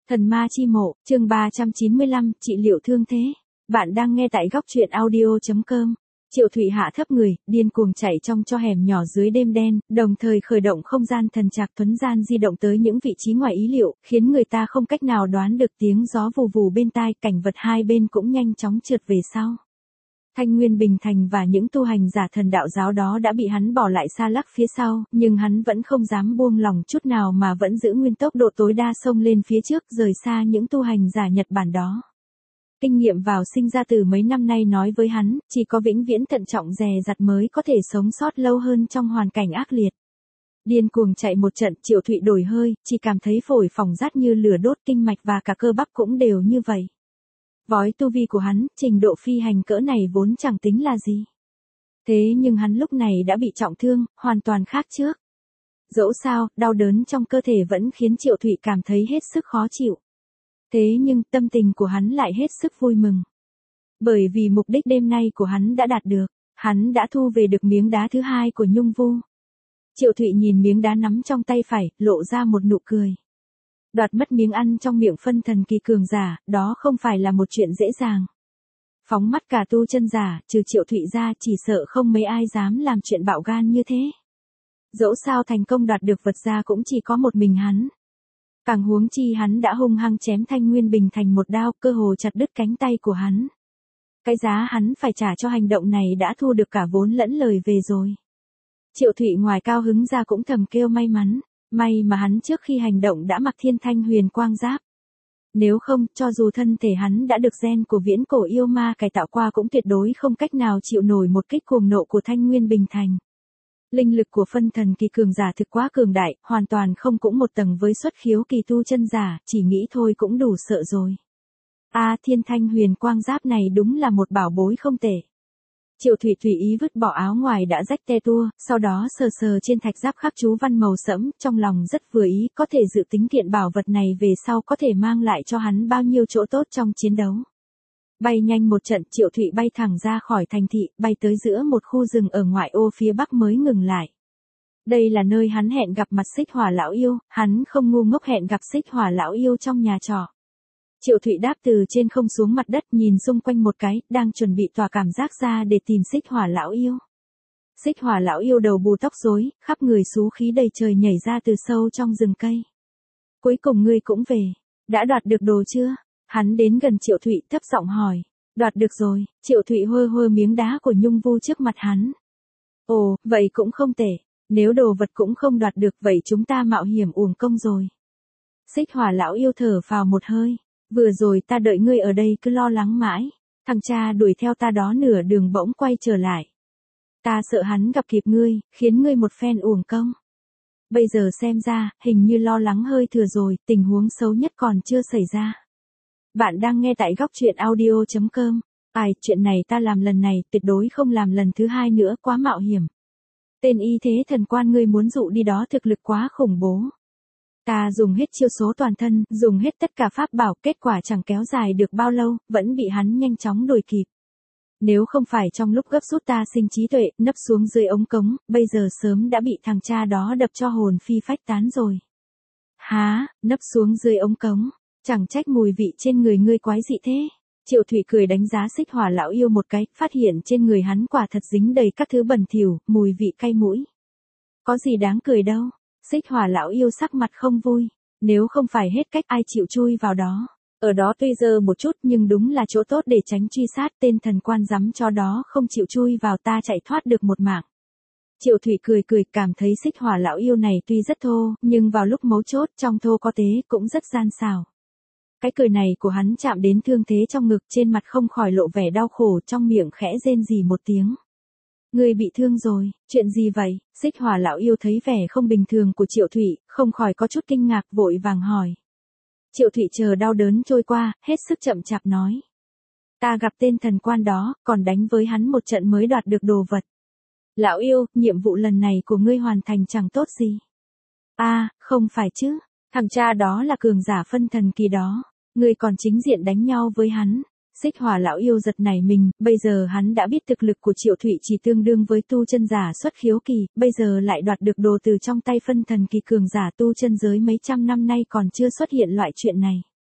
Thần ma chi mộ, chương 395, trị liệu thương thế. Bạn đang nghe tại góc truyện audio.com. Triệu Thụy hạ thấp người, điên cuồng chạy trong cho hẻm nhỏ dưới đêm đen, đồng thời khởi động không gian thần trạc thuấn gian di động tới những vị trí ngoài ý liệu, khiến người ta không cách nào đoán được tiếng gió vù vù bên tai, cảnh vật hai bên cũng nhanh chóng trượt về sau. Thanh Nguyên Bình Thành và những tu hành giả thần đạo giáo đó đã bị hắn bỏ lại xa lắc phía sau, nhưng hắn vẫn không dám buông lỏng chút nào mà vẫn giữ nguyên tốc độ tối đa xông lên phía trước, rời xa những tu hành giả Nhật Bản đó. Kinh nghiệm vào sinh ra từ mấy năm nay nói với hắn, chỉ có vĩnh viễn thận trọng dè dặt mới có thể sống sót lâu hơn trong hoàn cảnh ác liệt. Điên cuồng chạy một trận, Triệu Thụy đổi hơi, chỉ cảm thấy phổi phỏng rát như lửa đốt, kinh mạch và cả cơ bắp cũng đều như vậy. Với tu vi của hắn, trình độ phi hành cỡ này vốn chẳng tính là gì. Thế nhưng hắn lúc này đã bị trọng thương, hoàn toàn khác trước. Dẫu sao, đau đớn trong cơ thể vẫn khiến Triệu Thụy cảm thấy hết sức khó chịu. Thế nhưng tâm tình của hắn lại hết sức vui mừng. Bởi vì mục đích đêm nay của hắn đã đạt được, hắn đã thu về được miếng đá thứ hai của Nhung Vu. Triệu Thụy nhìn miếng đá nắm trong tay phải, lộ ra một nụ cười. Đoạt mất miếng ăn trong miệng phân thần kỳ cường giả, đó không phải là một chuyện dễ dàng. Phóng mắt cả tu chân giả, trừ Triệu Thụy ra chỉ sợ không mấy ai dám làm chuyện bạo gan như thế. Dẫu sao thành công đoạt được vật ra cũng chỉ có một mình hắn. Càng huống chi hắn đã hung hăng chém Thanh Nguyên Bình Thành một đao, cơ hồ chặt đứt cánh tay của hắn. Cái giá hắn phải trả cho hành động này đã thu được cả vốn lẫn lời về rồi. Triệu Thụy ngoài cao hứng ra cũng thầm kêu may mắn. May mà hắn trước khi hành động đã mặc Thiên Thanh Huyền Quang Giáp. Nếu không, cho dù thân thể hắn đã được gen của viễn cổ yêu ma cải tạo qua cũng tuyệt đối không cách nào chịu nổi một kích cuồng nộ của Thanh Nguyên Bình Thành. Linh lực của phân thần kỳ cường giả thực quá cường đại, hoàn toàn không cũng một tầng với xuất khiếu kỳ tu chân giả, chỉ nghĩ thôi cũng đủ sợ rồi. Thiên Thanh Huyền Quang Giáp này đúng là một bảo bối không tệ. Triệu Thụy tùy ý vứt bỏ áo ngoài đã rách te tua, sau đó sờ sờ trên thạch giáp khắc chú văn màu sẫm, trong lòng rất vừa ý, có thể dự tính kiện bảo vật này về sau có thể mang lại cho hắn bao nhiêu chỗ tốt trong chiến đấu. Bay nhanh một trận, Triệu Thụy bay thẳng ra khỏi thành thị, bay tới giữa một khu rừng ở ngoại ô phía bắc mới ngừng lại. Đây là nơi hắn hẹn gặp mặt Xích Hỏa lão yêu, hắn không ngu ngốc hẹn gặp Xích Hỏa lão yêu trong nhà trọ. Triệu Thụy đáp từ trên không xuống mặt đất, nhìn xung quanh một cái, đang chuẩn bị tỏa cảm giác ra để tìm Xích Hỏa lão yêu. Xích Hỏa lão yêu đầu bù tóc rối, khắp người xú khí đầy trời nhảy ra từ sâu trong rừng cây. Cuối cùng ngươi cũng về, đã đoạt được đồ chưa? Hắn đến gần Triệu Thụy thấp giọng hỏi. Đoạt được rồi. Triệu Thụy hơ hơ miếng đá của Nhung Vu trước mặt hắn. Ồ, vậy cũng không tệ. Nếu đồ vật cũng không đoạt được vậy chúng ta mạo hiểm uổng công rồi. Xích Hỏa lão yêu thở phào một hơi. Vừa rồi ta đợi ngươi ở đây cứ lo lắng mãi. Thằng cha đuổi theo ta đó nửa đường bỗng quay trở lại. Ta sợ hắn gặp kịp ngươi, khiến ngươi một phen uổng công. Bây giờ xem ra, hình như lo lắng hơi thừa rồi, tình huống xấu nhất còn chưa xảy ra. Bạn đang nghe tại góc truyện audio.com. Chuyện này ta làm lần này, tuyệt đối không làm lần thứ hai nữa, quá mạo hiểm. Tên y thế thần quan ngươi muốn dụ đi đó thực lực quá khủng bố. Ta dùng hết chiêu số toàn thân, dùng hết tất cả pháp bảo, kết quả chẳng kéo dài được bao lâu, vẫn bị hắn nhanh chóng đuổi kịp. Nếu không phải trong lúc gấp rút ta sinh trí tuệ, nấp xuống dưới ống cống, bây giờ sớm đã bị thằng cha đó đập cho hồn phi phách tán rồi. Há, nấp xuống dưới ống cống, chẳng trách mùi vị trên người ngươi quái dị thế. Triệu Thụy cười đánh giá Xích Hỏa lão yêu một cái, phát hiện trên người hắn quả thật dính đầy các thứ bẩn thỉu, mùi vị cay mũi. Có gì đáng cười đâu. Xích Hỏa lão yêu sắc mặt không vui, nếu không phải hết cách ai chịu chui vào đó. Ở đó tuy dơ một chút nhưng đúng là chỗ tốt để tránh truy sát, tên thần quan giám cho đó không chịu chui vào ta chạy thoát được một mạng. Triệu Thụy cười cười cảm thấy Xích Hỏa lão yêu này tuy rất thô, nhưng vào lúc mấu chốt trong thô có tế cũng rất gian xảo. Cái cười này của hắn chạm đến thương thế trong ngực, trên mặt không khỏi lộ vẻ đau khổ, trong miệng khẽ rên rỉ một tiếng. Ngươi bị thương rồi, chuyện gì vậy? Xích Hỏa lão yêu thấy vẻ không bình thường của Triệu Thụy, không khỏi có chút kinh ngạc vội vàng hỏi. Triệu Thụy chờ đau đớn trôi qua, hết sức chậm chạp nói. Ta gặp tên thần quan đó, còn đánh với hắn một trận mới đoạt được đồ vật. Lão yêu, nhiệm vụ lần này của ngươi hoàn thành chẳng tốt gì. Không phải chứ, thằng cha đó là cường giả phân thần kỳ đó, ngươi còn chính diện đánh nhau với hắn. Xích Hỏa lão yêu giật nảy mình, bây giờ hắn đã biết thực lực của Triệu Thụy chỉ tương đương với tu chân giả xuất khiếu kỳ, bây giờ lại đoạt được đồ từ trong tay phân thần kỳ cường giả tu chân giới mấy trăm năm nay còn chưa xuất hiện loại chuyện này.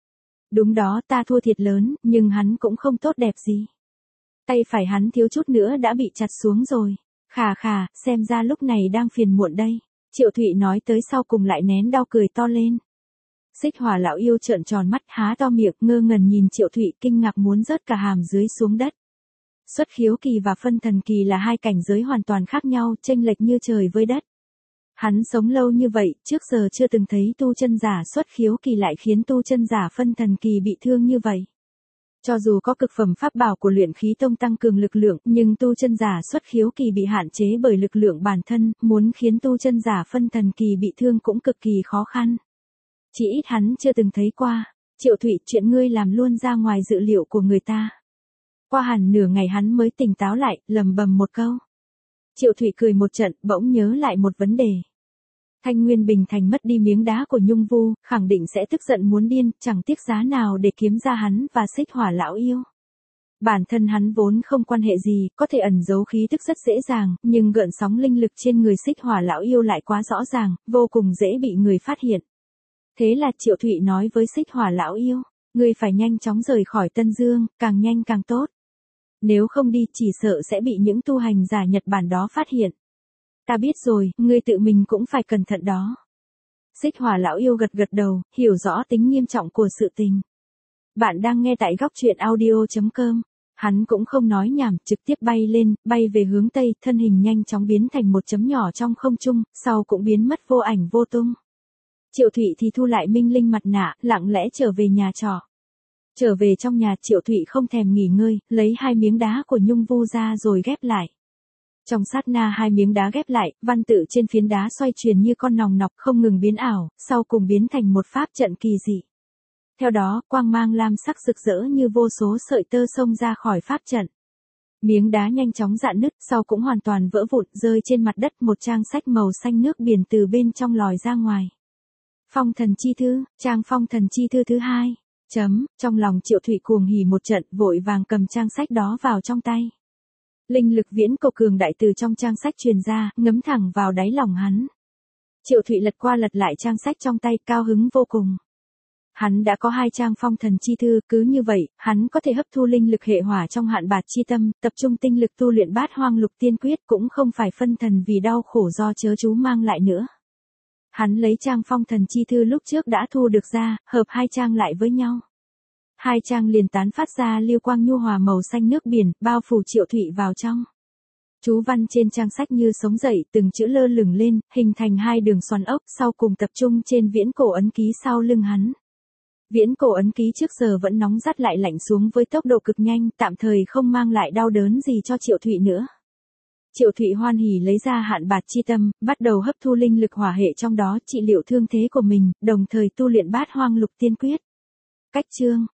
Đúng đó, ta thua thiệt lớn, nhưng hắn cũng không tốt đẹp gì. Tay phải hắn thiếu chút nữa đã bị chặt xuống rồi. Khà khà, xem ra lúc này đang phiền muộn đây. Triệu Thụy nói tới sau cùng lại nén đau cười to lên. Xích Hỏa lão yêu trợn tròn mắt há to miệng ngơ ngẩn nhìn Triệu Thụy kinh ngạc muốn rớt cả hàm dưới xuống đất. Xuất khiếu kỳ và phân thần kỳ là hai cảnh giới hoàn toàn khác nhau, chênh lệch như trời với đất. Hắn sống lâu như vậy, trước giờ chưa từng thấy tu chân giả xuất khiếu kỳ lại khiến tu chân giả phân thần kỳ bị thương như vậy. Cho dù có cực phẩm pháp bảo của luyện khí tông tăng cường lực lượng, nhưng tu chân giả xuất khiếu kỳ bị hạn chế bởi lực lượng bản thân, muốn khiến tu chân giả phân thần kỳ bị thương cũng cực kỳ khó khăn. Chỉ ít hắn chưa từng thấy qua. Triệu Thụy, chuyện ngươi làm luôn ra ngoài dự liệu của người ta. Qua hẳn nửa ngày hắn mới tỉnh táo lại, lầm bầm một câu. Triệu Thụy cười một trận, bỗng nhớ lại một vấn đề. Thanh Nguyên Bình Thành mất đi miếng đá của Nhung Vu, khẳng định sẽ tức giận muốn điên, chẳng tiếc giá nào để kiếm ra hắn và Xích Hỏa lão yêu. Bản thân hắn vốn không quan hệ gì, có thể ẩn giấu khí tức rất dễ dàng, nhưng gợn sóng linh lực trên người Xích Hỏa lão yêu lại quá rõ ràng, vô cùng dễ bị người phát hiện. Thế là Triệu Thụy nói với Xích Hỏa lão yêu, ngươi phải nhanh chóng rời khỏi Tân Dương, càng nhanh càng tốt. Nếu không đi chỉ sợ sẽ bị những tu hành giả Nhật Bản đó phát hiện. Ta biết rồi, ngươi tự mình cũng phải cẩn thận đó. Xích Hỏa lão yêu gật gật đầu, hiểu rõ tính nghiêm trọng của sự tình. Bạn đang nghe tại góc truyện audio.com. Hắn cũng không nói nhảm, trực tiếp bay lên, bay về hướng Tây, thân hình nhanh chóng biến thành một chấm nhỏ trong không trung, sau cũng biến mất vô ảnh vô tung. Triệu Thụy thì thu lại minh linh mặt nạ, lặng lẽ trở về nhà trọ. Trở về trong nhà, Triệu Thụy không thèm nghỉ ngơi, lấy hai miếng đá của Nhung Vu ra rồi ghép lại. Trong sát na hai miếng đá ghép lại, văn tự trên phiến đá xoay chuyển như con nòng nọc không ngừng biến ảo, sau cùng biến thành một pháp trận kỳ dị. Theo đó, quang mang lam sắc rực rỡ như vô số sợi tơ xông ra khỏi pháp trận. Miếng đá nhanh chóng rạn nứt, sau cũng hoàn toàn vỡ vụn, rơi trên mặt đất, một trang sách màu xanh nước biển từ bên trong lòi ra ngoài. Phong thần chi thư, trang phong thần chi thư thứ 2. Trong lòng Triệu Thụy cuồng hỉ một trận, vội vàng cầm trang sách đó vào trong tay. Linh lực viễn cổ cường đại từ trong trang sách truyền ra, ngấm thẳng vào đáy lòng hắn. Triệu Thụy lật qua lật lại trang sách trong tay, cao hứng vô cùng. Hắn đã có 2 trang phong thần chi thư, cứ như vậy, hắn có thể hấp thu linh lực hệ hỏa trong hạn bạt chi tâm, tập trung tinh lực tu luyện Bát Hoang Lục Tiên Quyết, cũng không phải phân thần vì đau khổ do chớ chú mang lại nữa. Hắn lấy trang phong thần chi thư lúc trước đã thu được ra, hợp 2 trang lại với nhau. 2 trang liền tán phát ra lưu quang nhu hòa màu xanh nước biển, bao phủ Triệu Thụy vào trong. Chú văn trên trang sách như sống dậy, từng chữ lơ lửng lên, hình thành 2 đường xoắn ốc, sau cùng tập trung trên viễn cổ ấn ký sau lưng hắn. Viễn cổ ấn ký trước giờ vẫn nóng rát lại lạnh xuống với tốc độ cực nhanh, tạm thời không mang lại đau đớn gì cho Triệu Thụy nữa. Triệu Thụy hoan hỉ lấy ra hạn bạt chi tâm, bắt đầu hấp thu linh lực hỏa hệ trong đó trị liệu thương thế của mình, đồng thời tu luyện Bát Hoang Lục Tiên Quyết. Cách chương